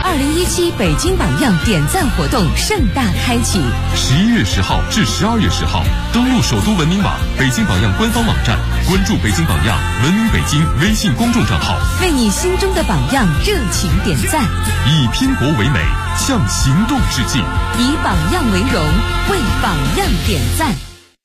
2017北京榜样点赞活动盛大开启 ，11月10号至12月10号，登录首都文明网、北京榜样官方网站，关注北京榜样、文明北京微信公众账号， 为你心中的榜样热情点赞， 以拼搏为美，向行动致敬， 以榜样为荣，为榜样点赞。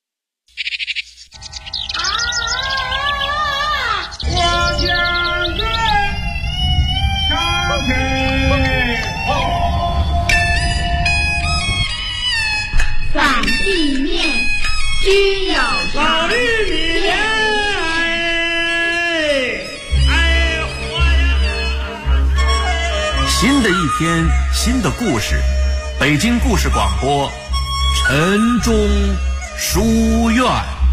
反地面均有法律里面新的一天，新的故事，北京故事广播，晨钟书院。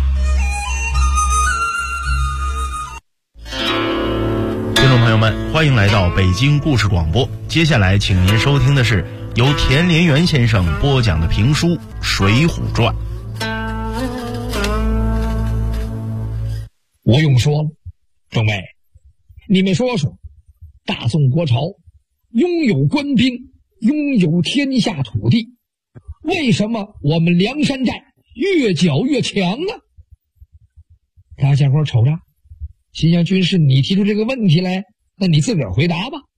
听众朋友们，欢迎来到北京故事广播。接下来，请您收听的是由田连元先生播讲的评书《水浒传》。 吴用说了：“众位，你们说说，大宋国朝拥有官兵，拥有天下土地，为什么我们梁山寨越剿越强呢？”大家伙瞅着，新疆军师，你提出这个问题来，那你自个儿回答吧。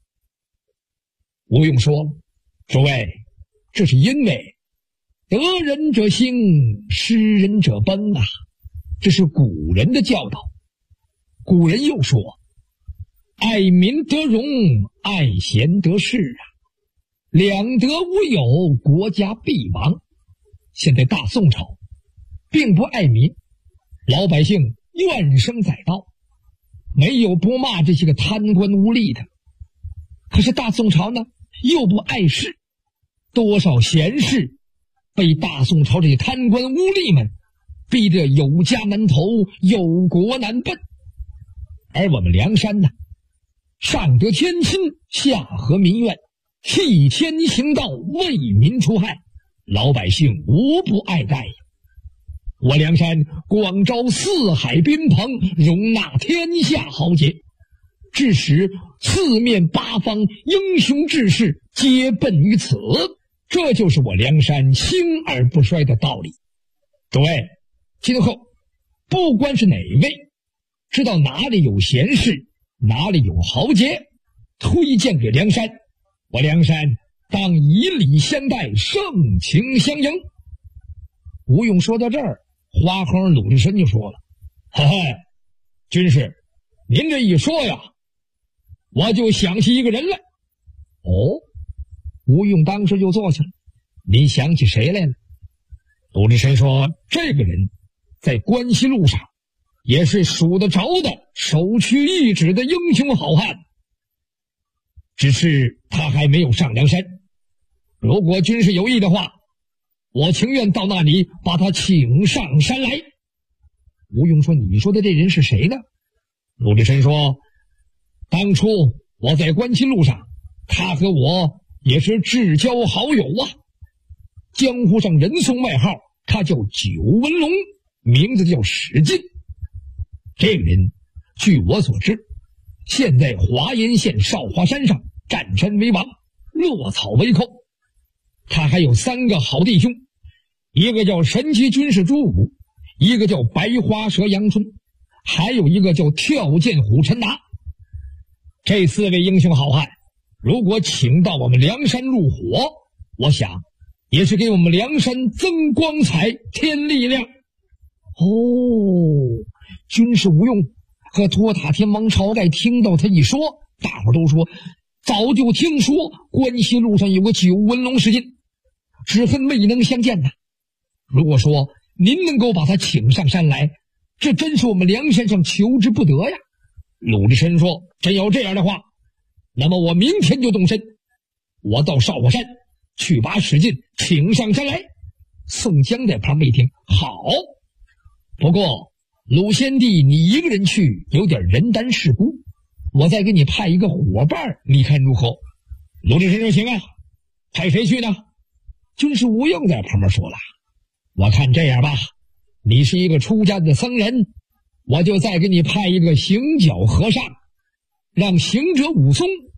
吴用说了：“诸位，这是因为得人者兴，失人者崩啊，这是古人的教导。古人又说，爱民得荣，爱贤得势啊，两德无有，国家必亡。现在大宋朝并不爱民，老百姓怨声载道，没有不骂这些个贪官污吏的。可是大宋朝呢，又不爱士，多少贤士被大宋朝这些贪官污吏们逼得有家难投，有国难奔。而我们梁山呢，上得天亲，下合民怨，替天行道，为民除害，老百姓无不爱戴呀。我梁山广招四海宾朋，容纳天下豪杰，致使四面八方英雄志士皆奔于此，这就是我梁山兴而不衰的道理。诸位，今后不管是哪位知道哪里有贤士，哪里有豪杰，推荐给梁山，我梁山当以礼相待，盛情相迎。吴用说到这儿，花哼鲁智深就说了：“嘿嘿，军师，您这一说呀，我就想起一个人来。”哦，吴用当时就坐下了。您想起谁来了？鲁智深说：“这个人在关西路上也是数得着的首屈一指的英雄好汉，只是他还没有上梁山。如果军师有意的话，我情愿到那里把他请上山来。”吴用说：“你说的这人是谁呢？”鲁智深说：“当初我在关西路上，他和我也是至交好友啊。江湖上人送外号，他叫九纹龙，名字叫史进。这个人据我所知，现在华阴县少华山上占山为王，落草为寇。他还有3个好弟兄，一个叫神奇军师朱武，一个叫白花蛇杨春，还有一个叫跳涧虎陈达。这4位英雄好汉如果请到我们梁山入伙，我想也是给我们梁山增光彩，添力量。”哦，军师吴用和托塔天王晁盖听到他一说，大伙都说早就听说关西路上有个九纹龙史进，只恨未能相见呐。如果说您能够把他请上山来，这真是我们梁山上求之不得呀。鲁智深说：“真有这样的话，那么我明天就动身，我到少华山去把史进请上山来。”宋江在旁边一听，好，不过鲁先帝你一个人去有点人单势孤，我再给你派一个伙伴，你看如何？鲁智深说：“行啊，派谁去呢？”军师吴用在旁边说了：“我看这样吧，你是一个出家的僧人，我就再给你派一个行脚和尚，让行者武松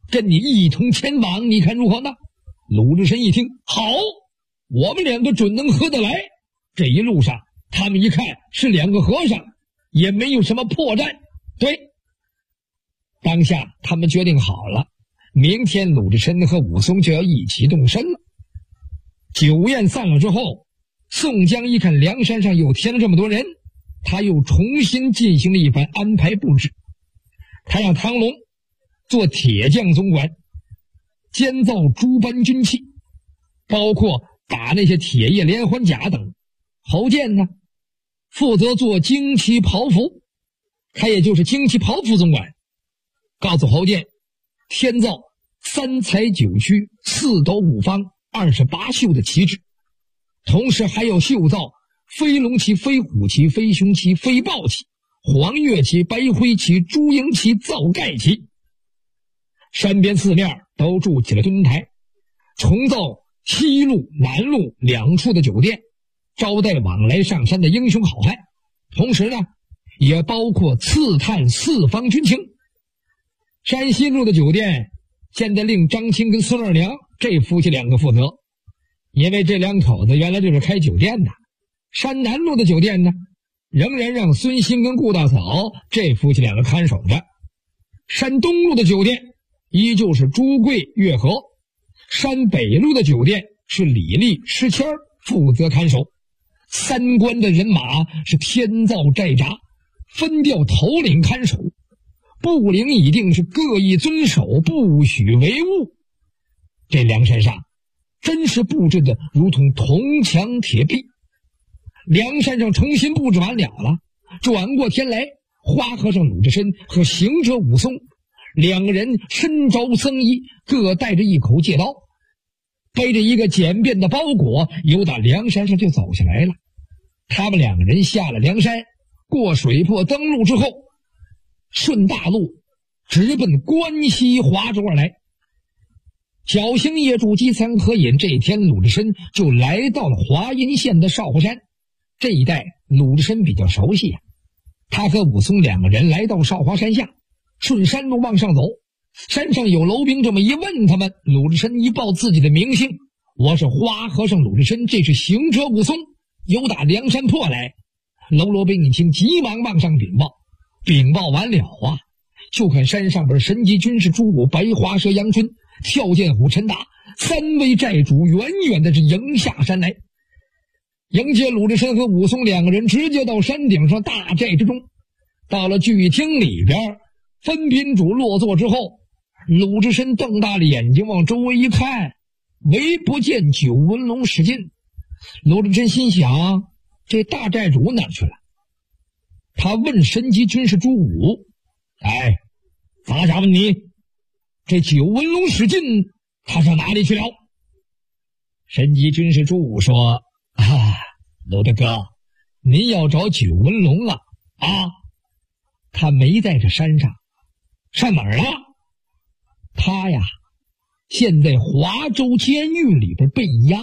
跟你一同前往，你看如何呢？鲁智深一听，好，我们两个准能合得来。这一路上他们一看是两个和尚，也没有什么破绽。对，当下他们决定好了，明天鲁智深和武松就要一起动身了。酒宴散了之后，宋江一看梁山上又添了这么多人，他又重新进行了一番安排布置。他让唐龙做铁匠总管，监造诸般军器，包括打那些铁叶连环甲等。侯健呢，负责做旌旗袍服，他也就是旌旗袍服总管。告诉侯健，添造3彩9曲4斗5方28绣的旗帜，同时还要绣造飞龙旗、飞虎旗、飞熊旗、飞豹旗、黄月旗、白灰旗、朱缨旗、皂盖旗。山边四面都筑起了墩台，重造西路、南路2处的酒店，招待往来上山的英雄好汉。同时呢，也包括刺探四方军情。山西路的酒店现在令张青跟孙二娘这夫妻两个负责，因为这两口子原来就是开酒店的。山南路的酒店呢，仍然让孙兴跟顾大嫂这夫妻两个看守着。山东路的酒店依旧是朱贵、月和。山北路的酒店是李立、施谦负责看守。三关的人马是天造寨闸，分调头领看守，部领已定是各异遵守，不许违误。这梁山上真是布置的如同铜墙铁壁。梁山上重新布置完了，转过天来，花和尚鲁智深和行者武松两个人身着僧衣，各带着一口戒刀，背着一个简便的包裹，由打梁山上就走下来了。他们两个人下了梁山，过水泊登陆之后，顺大路直奔关西华州而来。小星夜住饥餐合饮，这一天鲁智深就来到了华阴县的少华山。这一带鲁智深比较熟悉啊，他和武松两个人来到少华山下，顺山路往上走，山上有楼兵这么一问他们，鲁智深一报自己的名姓，我是花和尚鲁智深，这是行者武松，由打梁山坡来。喽兵一听，急忙往上禀报，禀报完了啊，就看山上边神级军士朱武、白花蛇杨春、跳涧虎陈达三位寨主远远的是迎下山来，迎接鲁智深和武松两个人，直接到山顶上大寨之中。到了聚厅里边，分宾主落座之后，鲁智深瞪大了眼睛往周围一看，唯不见九纹龙史进。鲁智深心想，这大寨主哪去了？他问神级军士朱武，哎，咋家问你，这九纹龙史进他上哪里去了？神级军士朱武说，鲁大哥，您要找九纹龙啊？他没在这山上，上哪儿了？他呀，现在华州监狱里边被押。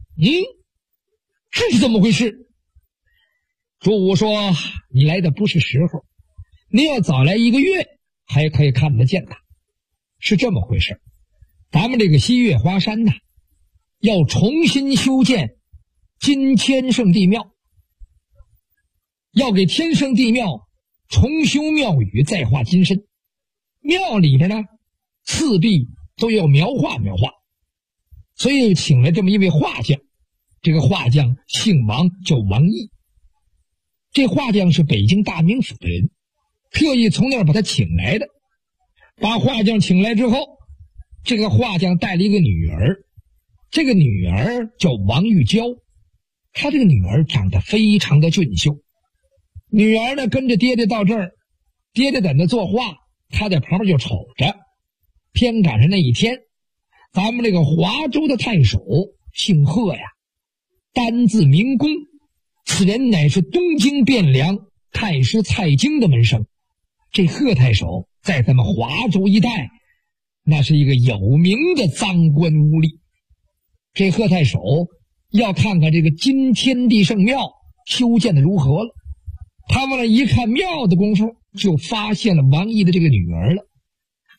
这是怎么回事？朱武说，你来的不是时候，你要早来1个月还可以看得见他。是这么回事，咱们这个西岳华山呢，要重新修建金天圣地庙，要给天圣地庙重修庙宇，再画金身。庙里边呢，四壁都要描画，所以请来这么一位画匠。这个画匠姓王，叫王毅。这画匠是北京大名府的人，特意从那儿把他请来的。把画匠请来之后，这个画匠带了一个女儿，这个女儿叫王玉娇。她这个女儿长得非常的俊秀。女儿呢跟着爹爹到这儿，爹爹在那作画，她在旁边就瞅着。偏赶上那一天，咱们这个华州的太守姓贺呀，单字明公，此人乃是东京汴梁太师蔡京的门生。这贺太守在咱们华州一带，那是一个有名的赃官污吏。这贺太守要看看这个金天地圣庙修建的如何了。他往那一看庙的功夫，就发现了王毅的这个女儿了。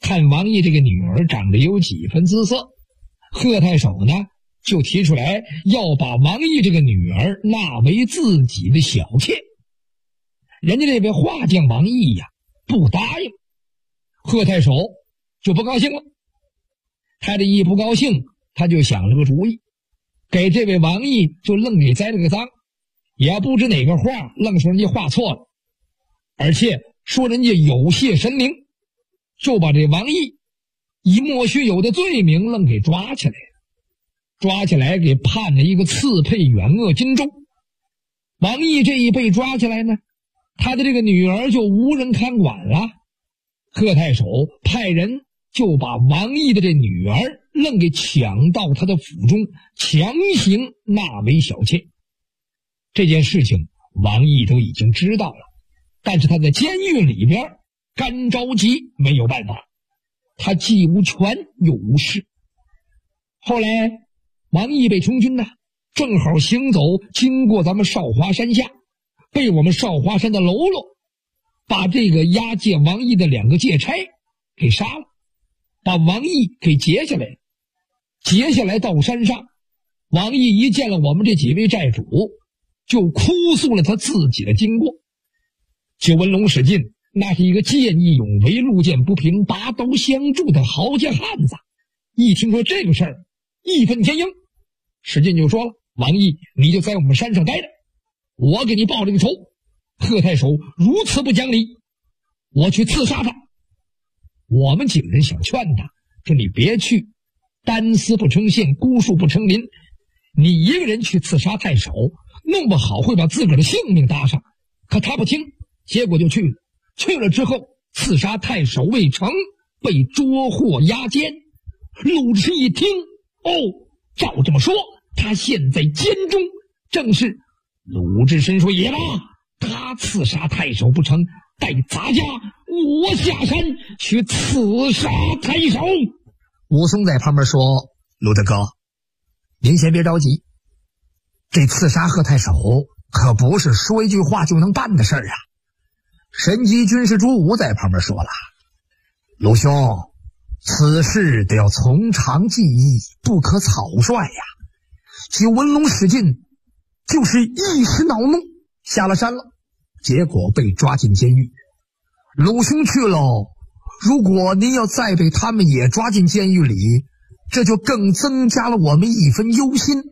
看王毅这个女儿长得有几分姿色，贺太守呢就提出来要把王毅这个女儿纳为自己的小妾。人家这位画匠王毅呀不答应，贺太守就不高兴了。他这一不高兴，他就想了个主意，给这位王毅就愣给栽了个赃，也不知哪个画愣说人家画错了，而且说人家有亵神灵，就把这王毅以莫须有的罪名愣给抓起来了。抓起来给判了一个刺配远恶荆州。王毅这一被抓起来呢，他的这个女儿就无人看管了。贺太守派人就把王毅的这女儿愣给抢到他的府中，强行纳为小妾。这件事情王毅都已经知道了，但是他在监狱里边干着急，没有办法，他既无权又无势。后来王毅被充军正好行走经过咱们少华山下，被我们少华山的喽啰把这个押解王毅的2个戒差给杀了，把王毅给劫下来了。劫下来到山上，王毅一见了我们这几位寨主，就哭诉了他自己的经过。九纹龙史进那是一个见义勇为、路见不平拔刀相助的豪杰汉子，一听说这个事儿义愤填膺。史进就说了，王毅你就在我们山上待着，我给你报这个仇。贺太守如此不讲理，我去刺杀他。我们几个人想劝他，说你别去，单丝不成线，孤树不成林，你一个人去刺杀太守，弄不好会把自个儿的性命搭上。可他不听，结果就去了。去了之后，刺杀太守未成，被捉获押监。鲁智深一听，照这么说，他现在监中。正是鲁智深说也罢，他刺杀太守不成，待咱家我下山去刺杀太守。 武松在旁边说，鲁大哥，您先别着急，这刺杀贺太守可不是说一句话就能办的事儿啊。神机军师朱武在旁边说了，鲁兄，此事得要从长计议，不可草率呀。九纹龙史进就是一时恼怒下了山了，结果被抓进监狱。鲁兄去了，如果您要再被他们也抓进监狱里，这就更增加了我们一分忧心。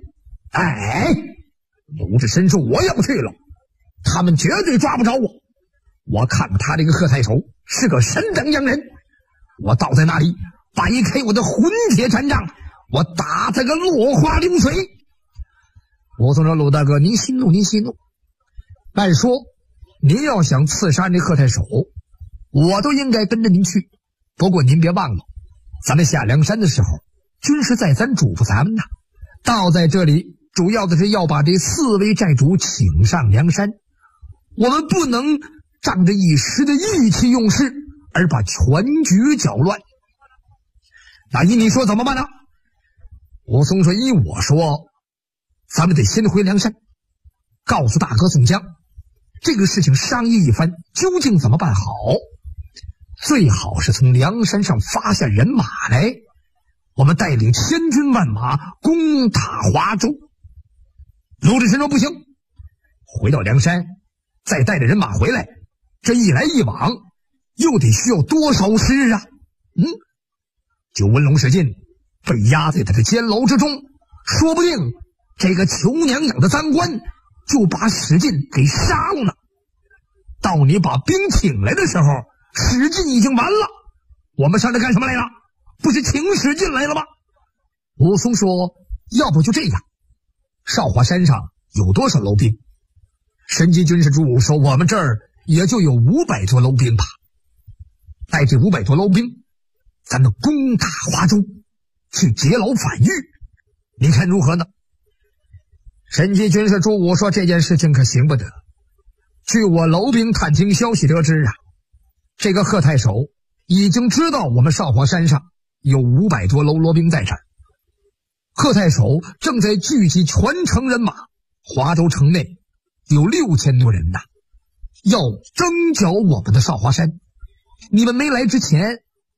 鲁智深说，我也不去了，他们绝对抓不着我。我看他这个贺太守是个神等样人，我倒在那里摆开我的混铁禅杖，我打他个落花流水。武松说，鲁大哥，您息怒，您息怒。按说您要想刺杀那贺太守，我都应该跟着您去。不过您别忘了，咱们下梁山的时候，军师再三嘱咐咱们到在这里主要的是要把这4位寨主请上梁山，我们不能仗着一时的意气用事而把全局搅乱。那依你说怎么办呢？武松说，依我说，咱们得先回梁山，告诉大哥宋江，这个事情商议一番，究竟怎么办好。最好是从梁山上发下人马来，我们带领千军万马攻打华州。鲁智深说，不行，回到梁山再带着人马回来，这一来一往又得需要多少时啊？九纹龙史进被压在他的监牢之中，说不定这个囚娘养的赃官就把史进给杀了呢。到你把兵请来的时候，史进已经完了，我们上这干什么来了？不是请史进来了吗？武松说，要不就这样，少华山上有多少楼兵？神机军师朱武说，我们这儿也就有500多楼兵吧。带这500多楼兵，咱们攻打华州，去劫牢反狱，你看如何呢？神机军师朱武说，这件事情可行不得。据我楼兵探听消息得知这个贺太守已经知道我们少华山上有500多楼罗兵在这儿，贺太守正在聚集全城人马，华州城内有6000多人要征剿我们的少华山。你们没来之前，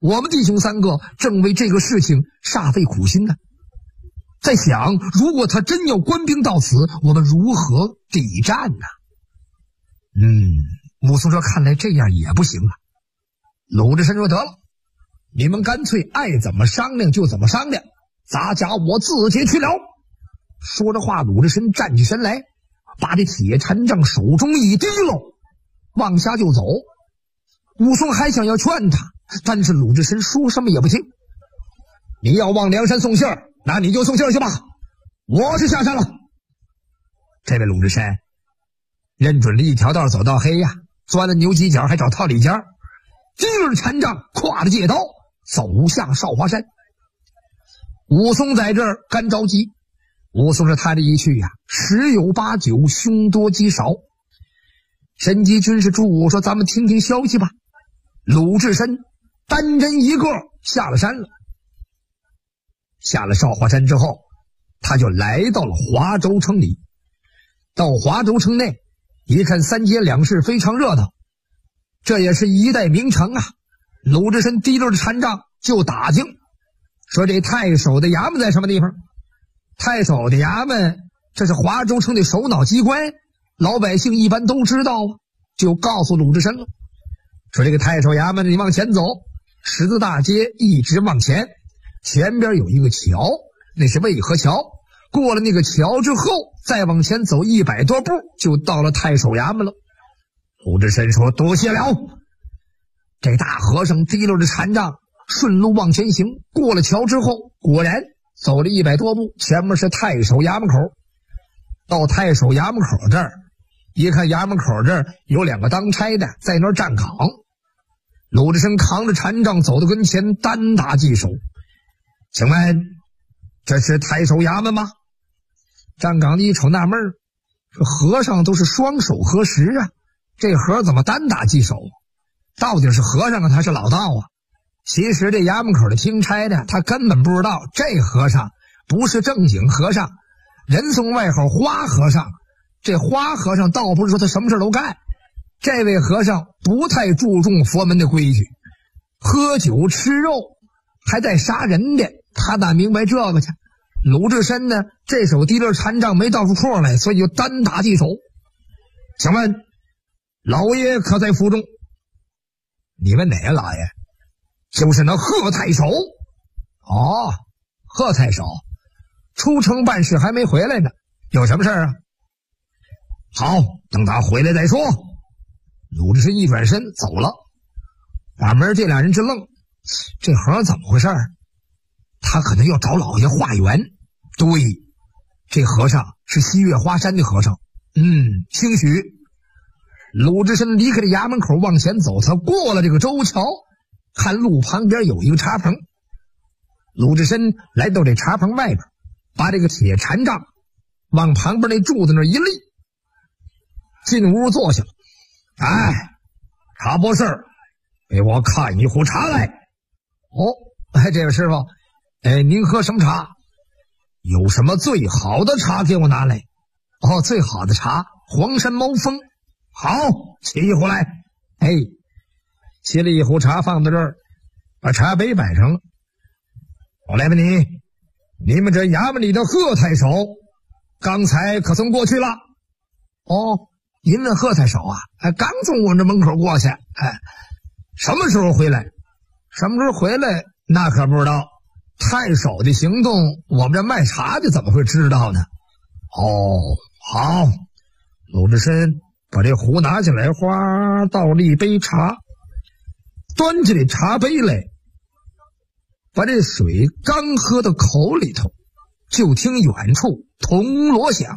我们弟兄三个正为这个事情煞费苦心呢，在想如果他真要官兵到此，我们如何抵战呢？武松说看来这样也不行啊。鲁智深说得了，你们干脆爱怎么商量就怎么商量，咱家我自己去了。说着话，鲁智深站起身来，把这铁禅杖手中一提喽，往下就走。武松还想要劝他，但是鲁智深说什么也不听。你要往梁山送信儿，那你就送信儿去吧，我是下山了。这位鲁智深认准了一条道走到黑呀，钻了牛犄角还找套里间，提着禅杖，挎着戒刀走向少华山。武松在这儿干着急。武松说他这一去呀，十有八九凶多吉少。神机军师朱武说咱们听听消息吧。鲁智深单人一个下了山了。下了少华山之后，他就来到了华州城里。到华州城内一看，三街两市非常热闹，这也是一代名城啊。鲁智深提着禅杖就打听，说这太守的衙门在什么地方。太守的衙门这是华州城的首脑机关，老百姓一般都知道啊，就告诉鲁智深了，说这个太守衙门你往前走，十字大街一直往前，前边有一个桥，那是渭河桥，过了那个桥之后再往前走100多步就到了太守衙门了。鲁智深说多谢了。这大和尚提溜着禅杖顺路往前行，过了桥之后果然走了100多步，前面是太守衙门口。到太守衙门口这儿一看，衙门口这儿有2个当差的在那儿站岗。鲁智深扛着禅杖走到跟前，单打稽首，请问这是太守衙门吗？站岗的一瞅纳闷，说和尚都是双手合十啊，这和怎么单打稽首？到底是和尚啊他是老道啊？其实这衙门口的听差的他根本不知道，这和尚不是正经和尚，人送外号花和尚。这花和尚倒不是说他什么事都干，这位和尚不太注重佛门的规矩，喝酒吃肉还带杀人的，他哪明白这个去。鲁智深呢这手提着禅杖没倒出错来，所以就单打稽首。请问老爷可在府中？你问哪个老爷？就是那贺太守。哦，贺太守出城办事还没回来呢，有什么事啊？好，等他回来再说。鲁智深一转身走了，把门这俩人直愣，这和尚怎么回事？他可能要找老爷化缘。对，这和尚是西岳华山的和尚。兴许。鲁智深离开这衙门口往前走，他过了这个周桥，看路旁边有一个茶棚。鲁智深来到这茶棚外边，把这个铁禅杖往旁边那柱子那一立，进屋坐下了。哎，茶博士，给我看一壶茶来。哦，这位师傅，您喝什么茶？有什么最好的茶给我拿来。哦，最好的茶，黄山猫峰。好，沏一壶来。沏了一壶茶放到这儿，把茶杯摆上了。我来问你们这衙门里的贺太守刚才可曾过去了？哦，您问贺太守啊？刚从我这门口过去。什么时候回来？什么时候回来那可不知道。太守的行动我们这卖茶的怎么会知道呢？哦，好。鲁智深把这壶拿起来，哗倒了一杯茶，端起这茶杯来，把这水刚喝到口里头，就听远处铜锣响，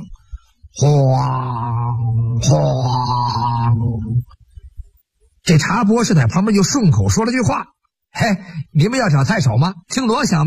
晃晃。这茶博士在旁边就顺口说了句话：你们要找太守吗？听锣响